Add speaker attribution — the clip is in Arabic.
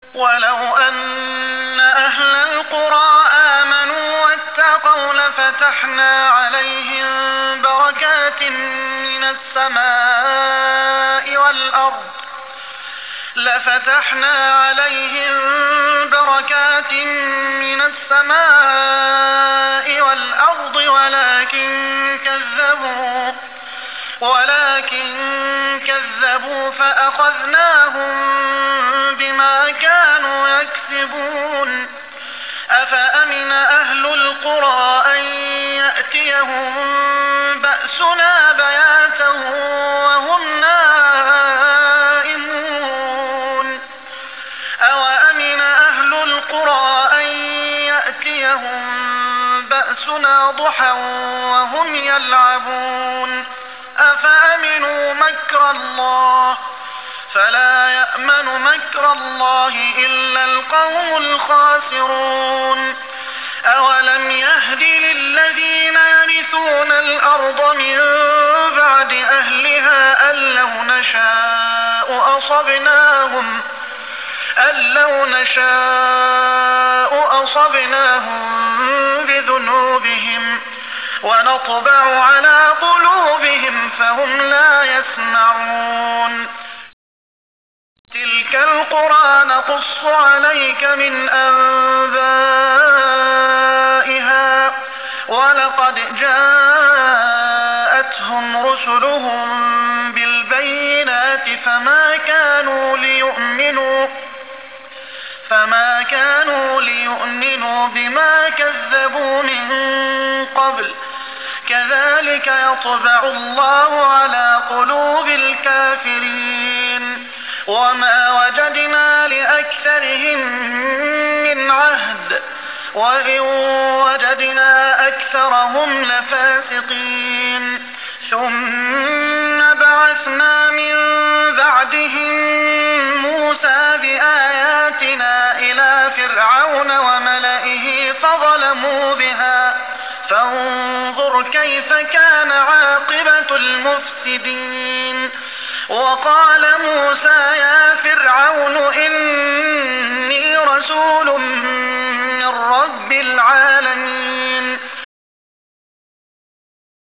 Speaker 1: ولو أن أهل القرى آمنوا واتقوا لفتحنا عليهم بركات من السماء والأرض ولكن كذبوا فأخذناهم بما كانوا يكسبون. أفأمن أهل القرى أن يأتيهم بأسنا بياتا وهم نائمون أوأمن أهل القرى أن يأتيهم بأسنا ضحى وهم يلعبون أفأمنوا مكر الله فلا يأمن مكر الله إلا القوم الخاسرون. أولم يهد للذين يرثون الأرض من بعد أهلها أن لو نشاء أصبناهم بذنوبهم ونطبع على قلوبهم فهم لا يسمعون. تلك القرى نقص عليك من أنبائها ولقد جاءتهم رسلهم بالبينات فما كانوا ليؤمنوا بما كذبوا من قبل كذلك يطبع الله على قلوب الكافرين. وما وجدنا لأكثرهم من عهد وإن وجدنا أكثرهم لفاسقين. ثم بعثنا من بعدهم موسى بآياتنا إلى فرعون وملئه فظلموا بها فانظر كيف كان عاقبة المفسدين. وقال موسى